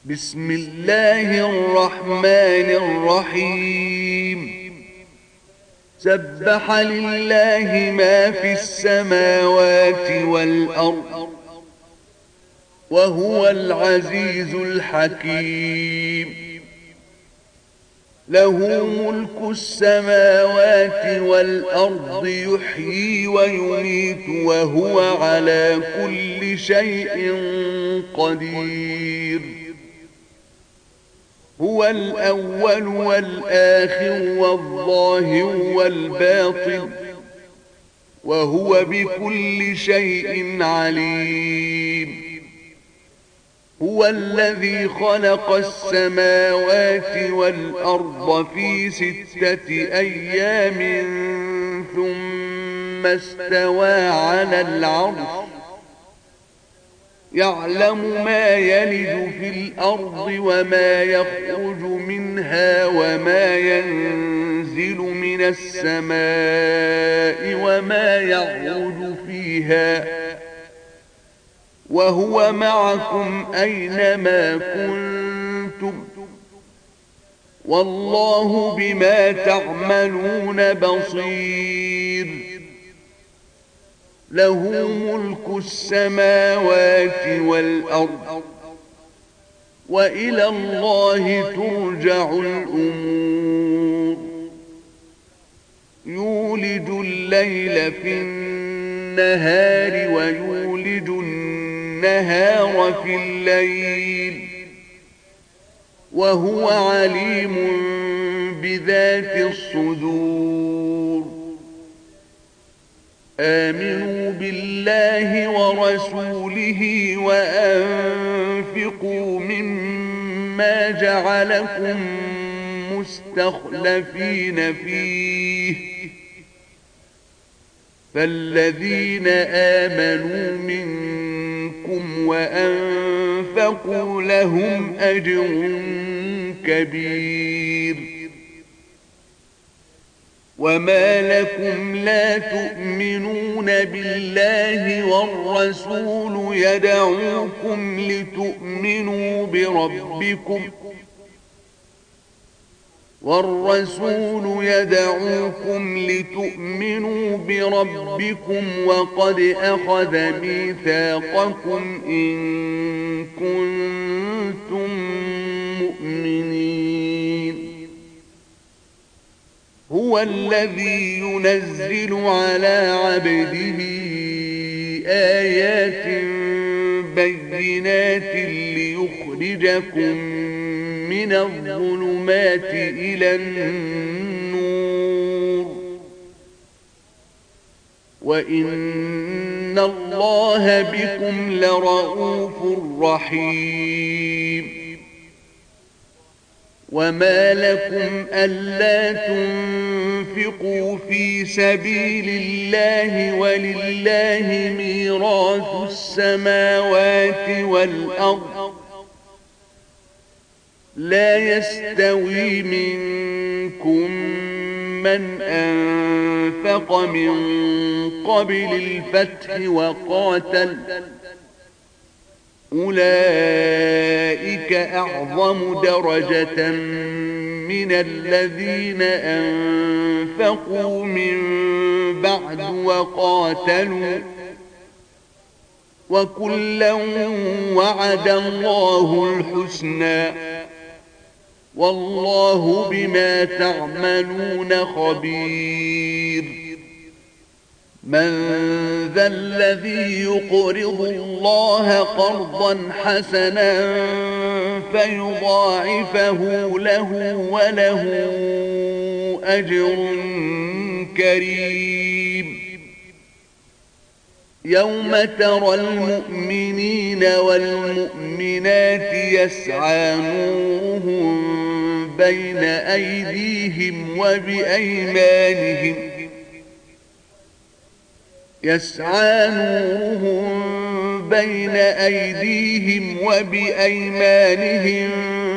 بسم الله الرحمن الرحيم سبح لله ما في السماوات والأرض وهو العزيز الحكيم له ملك السماوات والأرض يحيي ويميت وهو على كل شيء قدير هو الأول والآخر والظاهر والباطن وهو بكل شيء عليم هو الذي خلق السماوات والأرض في 6 أيام ثم استوى على العرش يعلم ما يلج في الأرض وما يخرج منها وما ينزل من السماء وما يعرج فيها وهو معكم أينما كنتم والله بما تعملون بصير له ملك السماوات والأرض وإلى الله ترجع الأمور يولج الليل في النهار ويولج النهار في الليل وهو عليم بذات الصدور آمنوا بالله ورسوله وأنفقوا مما جعلكم مستخلفين فيه فالذين آمنوا منكم وأنفقوا لهم أجر كبير وما لكم لا تؤمنون بالله والرسول يدعوكم لتؤمنوا بربكم وقد أخذ ميثاقكم إن كنتم مؤمنين هو الذي ينزل على عبده آيات بينات ليخرجكم من الظلمات إلى النور وإن الله بكم لرؤوف رحيم وما لكم ألا تنفقوا في سبيل الله ولله ميراث السماوات والأرض لا يستوي منكم من أنفق من قبل الفتح وقاتل أولئك أعظم درجة من الذين أنفقوا من بعد وقاتلوا وكلا وعد الله الحسنى والله بما تعملون خبير من ذا الذي يقرض الله قرضا حسنا فيضاعفه له وله أجر كريم يوم ترى المؤمنين والمؤمنات يسعى نورهم بين أيديهم وبأيمانهم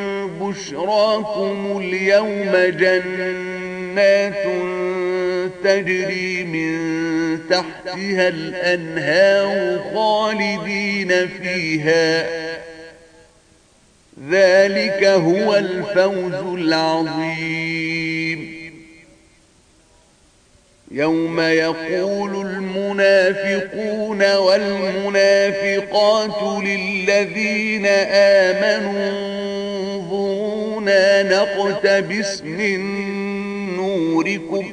بشراكم اليوم جنات تجري من تحتها الأنهار خالدين فيها ذلك هو الفوز العظيم. يوم يقول المنافقون والمنافقات للذين آمنوا انظرونا نقتبس من نوركم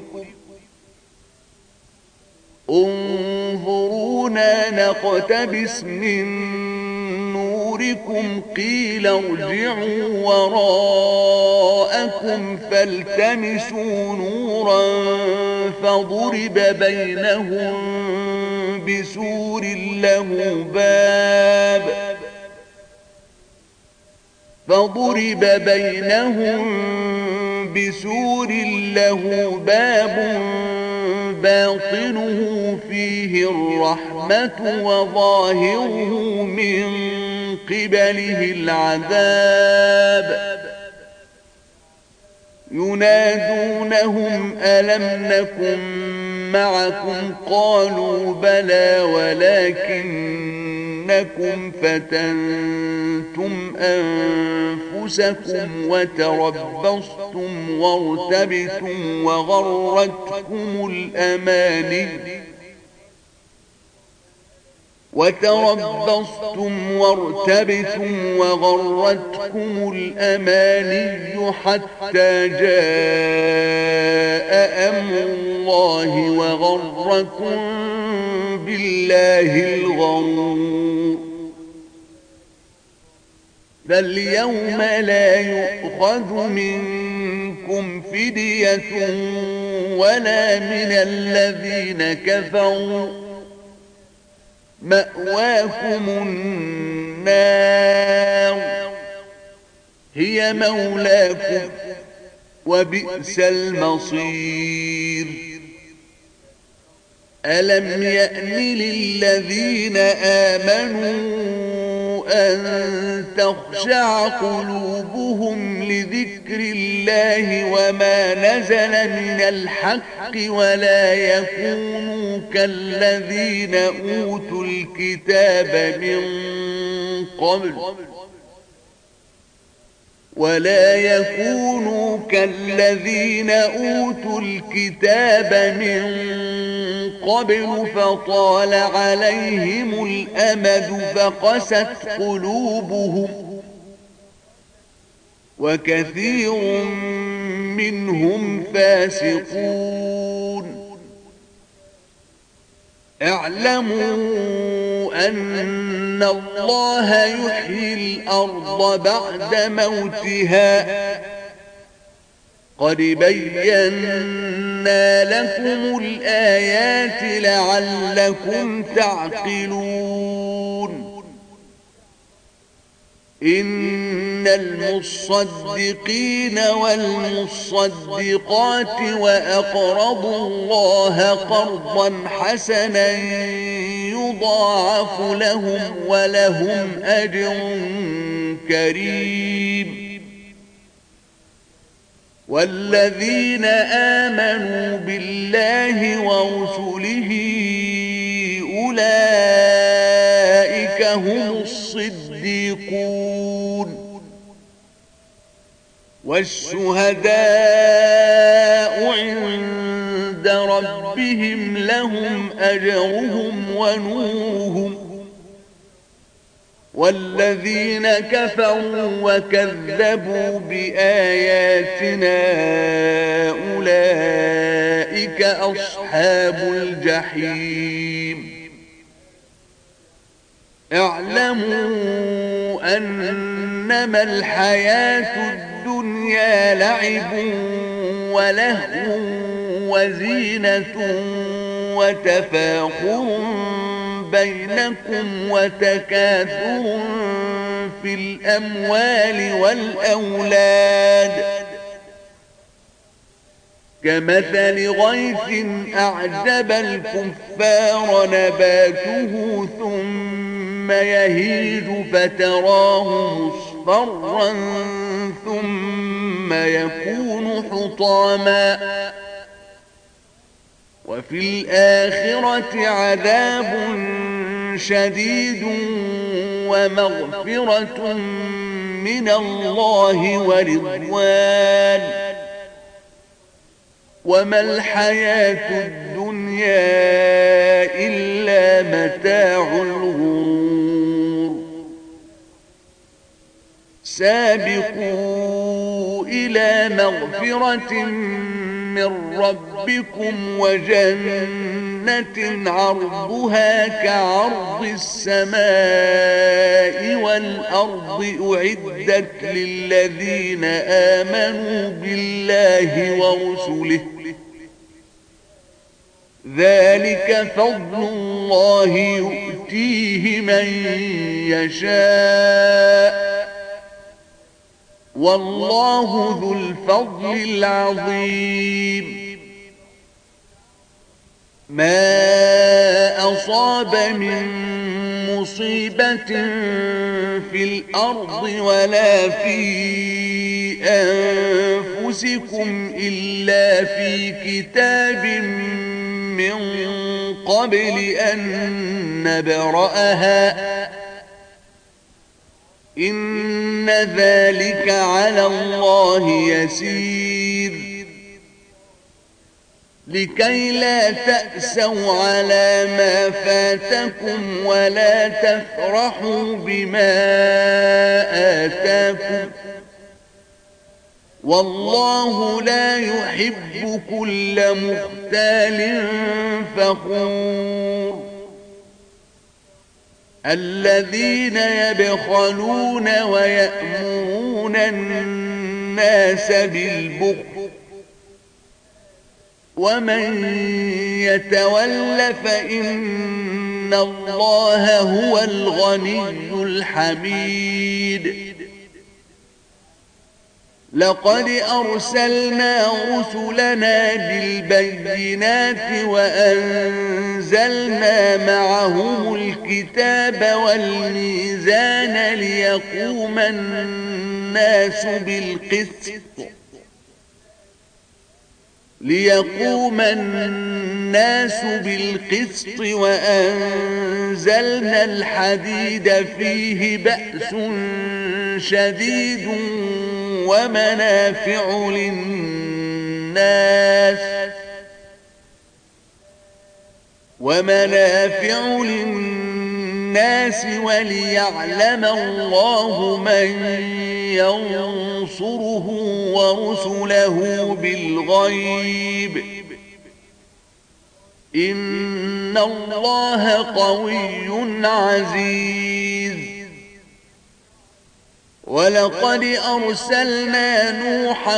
قيل ارجعوا وراءكم فالتمسوا نورا فضرب بينهم بسور له باب باطنه فيه الرحمة وظاهره من قبله العذاب ينادونهم ألم نكن معكم قالوا بلى ولكنكم فتنتم أنفسكم وتربصتم وارتبتم وغرتكم الأماني حتى جاء أمر الله وغركم بالله الغرور. فاليوم لا يؤخذ منكم فدية ولا من الذين كفروا مأواكم النار هي مولاكم وبئس المصير. ألم يأن للذين آمنوا أن تخشع قلوبهم لذكر الله وما نزل من الحق ولا يكونوا كالذين أوتوا الكتاب من قبل فطال عليهم الأمد فقست قلوبهم وكثير منهم فاسقون. اعلموا أن الله يحيي الأرض بعد موتها قد بينا لكم الآيات لعلكم تعقلون. إن المصدقين والمصدقات وأقرضوا الله قرضا حسنا يضاعف لهم ولهم أجر كريم. والذين آمنوا بالله ورسله أولئك هم الصديقون والشهداء عند ربهم لهم أجرهم ونورهم. والذين كفروا وكذبوا بآياتنا أولئك أصحاب الجحيم. اعلموا أنما الحياة الدنيا لعب ولهو وزينة وتفاخر بينكم وتكاثر في الأموال والأولاد كمثل غيث أعجب الكفار نباته ثم يهيج فتراه مصفرا ثم يكون حطاما وفي الآخرة عذاب شديد ومغفرة من الله ورضوان وما الحياة الدنيا إلا متاع الغرور سابقوا إلى مغفرة من ربكم وجنة عرضها كعرض السماء والأرض أعدت للذين آمنوا بالله ورسله ذلك فضل الله يؤتيه من يشاء والله ذو الفضل العظيم ما أصاب من مصيبة في الأرض ولا في أنفسكم إلا في كتاب من قبل أن نبرأها إن ذلك على الله يسير لكي لا تأسوا على ما فاتكم ولا تفرحوا بما آتاكم والله لا يحب كل مختال فخور الذين يبخلون ويأمرون الناس بالبخل ومن يتول فإن الله هو الغني الحميد لقد أرسلنا رسلنا بالبينات وأنزلنا معهم الكتاب والميزان ليقوم الناس بالقسط وأنزلنا الحديد فيه بأس شديد ومنافع للناس وليعلم الله من ينصره ورسله بالغيب إن الله قوي عزيز ولقد أرسلنا نوحا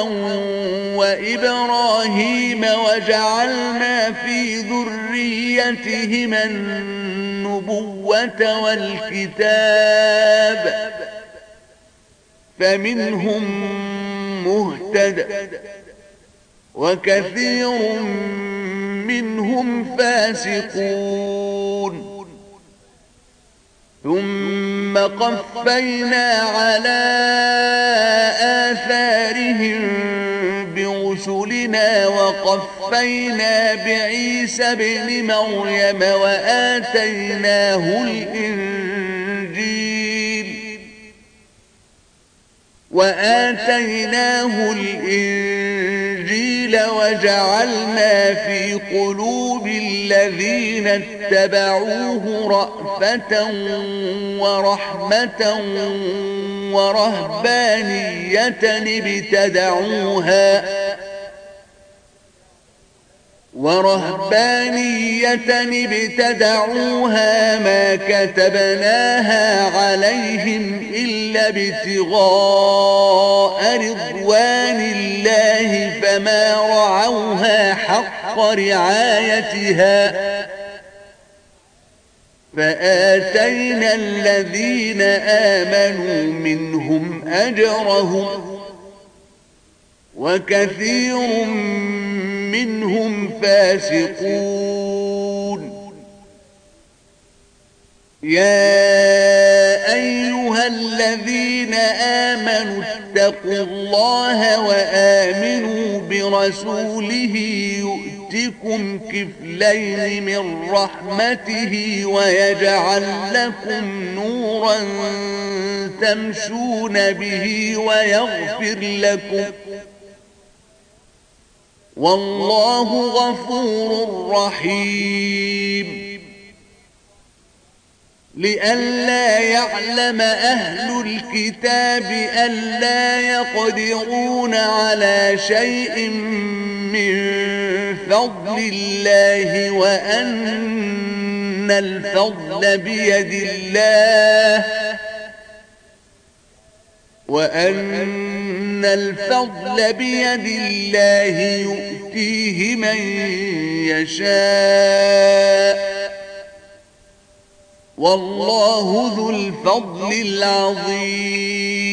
وإبراهيم وجعلنا في ذريتهما النبوة والكتاب فمنهم مهتد وكثير منهم فاسقون ثم قفينا على آثارهم برسلنا وقفينا بعيسى ابن مريم وآتيناه الإنجيل وجعلنا في قلوب الذين اتبعوه رأفة ورحمة ورهبانية ابتدعوها ما كتبناها عليهم إلا ابتغاء رضوان الله فما رعوها حق رعايتها فآتينا الذين آمنوا منهم أجرهم وكثير منهم فاسقون يا أيها الذين آمنوا اتقوا الله وآمنوا برسوله يؤتكم كفلين من رحمته ويجعل لكم نورا تمشون به ويغفر لكم والله غفور رحيم. لئلا يعلم أهل الكتاب ألا يقدرون على شيء من فضل الله وأن الفضل بيد الله يؤتيه من يشاء والله ذو الفضل العظيم.